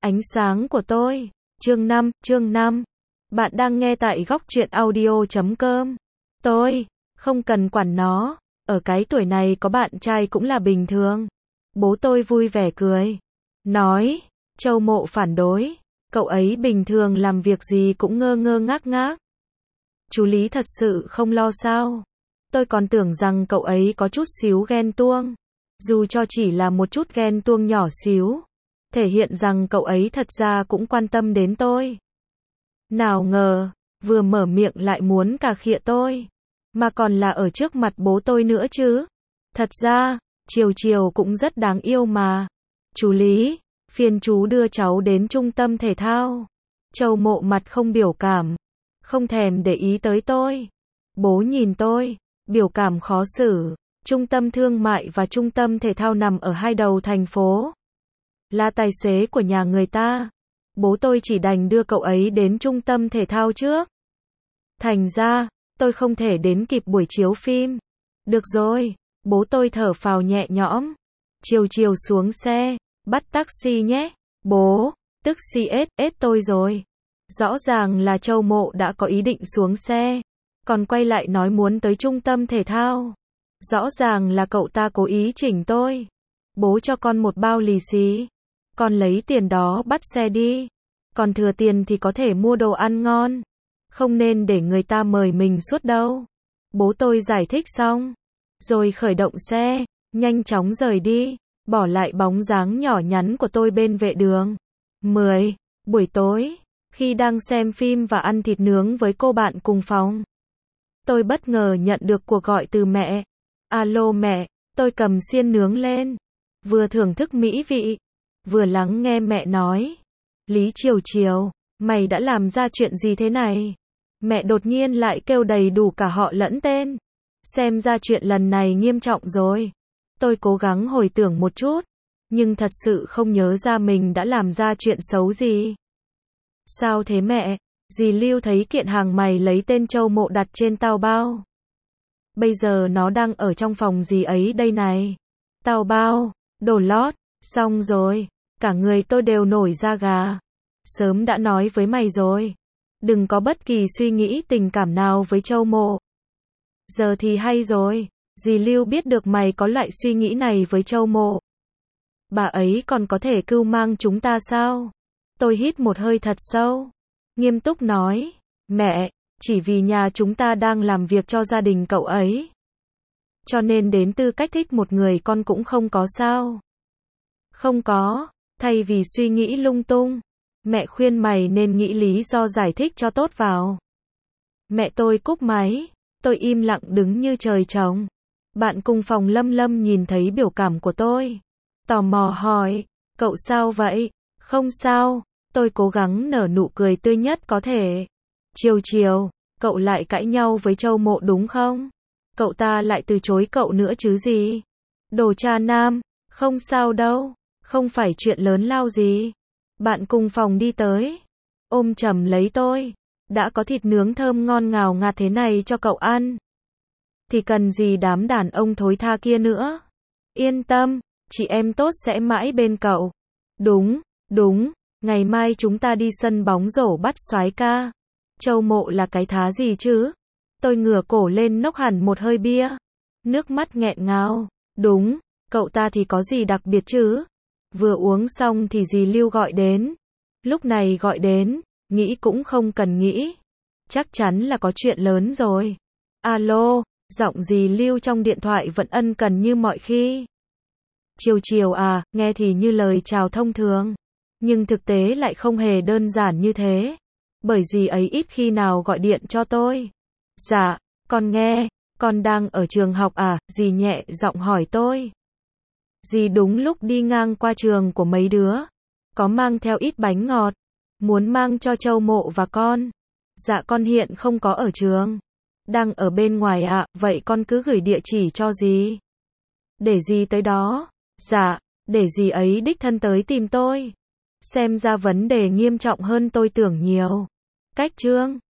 Ánh sáng của tôi. Chương 5. Bạn đang nghe tại góc truyện audio.com. Tôi không cần quản nó, ở cái tuổi này có bạn trai cũng là bình thường. Bố tôi vui vẻ cười, nói, Châu Mộ phản đối, cậu ấy bình thường làm việc gì cũng ngơ ngơ ngác ngác. Chú Lý thật sự không lo sao? Tôi còn tưởng rằng cậu ấy có chút xíu ghen tuông, dù cho chỉ là một chút ghen tuông nhỏ xíu, thể hiện rằng cậu ấy thật ra cũng quan tâm đến tôi. Nào ngờ, vừa mở miệng lại muốn cà khịa tôi, mà còn là ở trước mặt bố tôi nữa chứ. Thật ra, Chiều cũng rất đáng yêu mà. Chú Lý, phiền chú đưa cháu đến trung tâm thể thao. Châu Mộ mặt không biểu cảm, không thèm để ý tới tôi. Bố nhìn tôi, biểu cảm khó xử. Trung tâm thương mại và trung tâm thể thao nằm ở hai đầu thành phố. Là tài xế của nhà người ta, bố tôi chỉ đành đưa cậu ấy đến trung tâm thể thao trước. Thành ra, tôi không thể đến kịp buổi chiếu phim. Được rồi, bố tôi thở phào nhẹ nhõm. Chiều xuống xe, bắt taxi nhé. Bố, tức ết tôi rồi. Rõ ràng là Châu Mộ đã có ý định xuống xe, còn quay lại nói muốn tới trung tâm thể thao. Rõ ràng là cậu ta cố ý chỉnh tôi. Bố cho con một bao lì xì, con lấy tiền đó bắt xe đi, còn thừa tiền thì có thể mua đồ ăn ngon, không nên để người ta mời mình suốt đâu. Bố tôi giải thích xong, rồi khởi động xe, nhanh chóng rời đi, bỏ lại bóng dáng nhỏ nhắn của tôi bên vệ đường. Buổi tối, khi đang xem phim và ăn thịt nướng với cô bạn cùng phòng, tôi bất ngờ nhận được cuộc gọi từ mẹ. Alo mẹ, tôi cầm xiên nướng lên, vừa thưởng thức mỹ vị, vừa lắng nghe mẹ nói. Lý Chiều, mày đã làm ra chuyện gì thế này? Mẹ đột nhiên lại kêu đầy đủ cả họ lẫn tên. Xem ra chuyện lần này nghiêm trọng rồi. Tôi cố gắng hồi tưởng một chút, nhưng thật sự không nhớ ra mình đã làm ra chuyện xấu gì. Sao thế mẹ? Dì Lưu thấy kiện hàng mày lấy tên Châu Mộ đặt trên tao bao. Bây giờ nó đang ở trong phòng dì ấy đây này. Tao bao, đồ lót, xong rồi, cả người tôi đều nổi da gà. Sớm đã nói với mày rồi, đừng có bất kỳ suy nghĩ tình cảm nào với Châu Mộ. Giờ thì hay rồi, dì Lưu biết được mày có loại suy nghĩ này với Châu Mộ. Bà ấy còn có thể cưu mang chúng ta sao? Tôi hít một hơi thật sâu, nghiêm túc nói, mẹ, chỉ vì nhà chúng ta đang làm việc cho gia đình cậu ấy, cho nên đến tư cách thích một người con cũng không có sao? Không có, thay vì suy nghĩ lung tung, mẹ khuyên mày nên nghĩ lý do giải thích cho tốt vào. Mẹ tôi cúp máy, tôi im lặng đứng như trời trồng. Bạn cùng phòng Lâm nhìn thấy biểu cảm của tôi, tò mò hỏi, cậu sao vậy? Không sao, tôi cố gắng nở nụ cười tươi nhất có thể. Chiều, cậu lại cãi nhau với Châu Mộ đúng không? Cậu ta lại từ chối cậu nữa chứ gì? Đồ cha nam, không sao đâu, không phải chuyện lớn lao gì. Bạn cùng phòng đi tới, ôm chầm lấy tôi, đã có thịt nướng thơm ngon ngào ngạt thế này cho cậu ăn, thì cần gì đám đàn ông thối tha kia nữa. Yên tâm, chị em tốt sẽ mãi bên cậu. Đúng, ngày mai chúng ta đi sân bóng rổ bắt soái ca. Châu Mộ là cái thá gì chứ? Tôi ngửa cổ lên nốc hẳn một hơi bia, nước mắt nghẹn ngào. Đúng, cậu ta thì có gì đặc biệt chứ? Vừa uống xong thì dì Lưu gọi đến. Lúc này gọi đến, nghĩ cũng không cần nghĩ, chắc chắn là có chuyện lớn rồi. Alo, giọng dì Lưu trong điện thoại vẫn ân cần như mọi khi. Chiều à, nghe thì như lời chào thông thường, nhưng thực tế lại không hề đơn giản như thế, bởi dì ấy ít khi nào gọi điện cho tôi. Dạ, con nghe, con đang ở trường học à? Dì nhẹ giọng hỏi tôi. Dì đúng lúc đi ngang qua trường của mấy đứa, có mang theo ít bánh ngọt, muốn mang cho Châu Mộ và con. Dạ con hiện không có ở trường, đang ở bên ngoài ạ. Vậy con cứ gửi địa chỉ cho dì, để dì tới đó. Dạ, để dì ấy đích thân tới tìm tôi. Xem ra vấn đề nghiêm trọng hơn tôi tưởng nhiều. Cách chương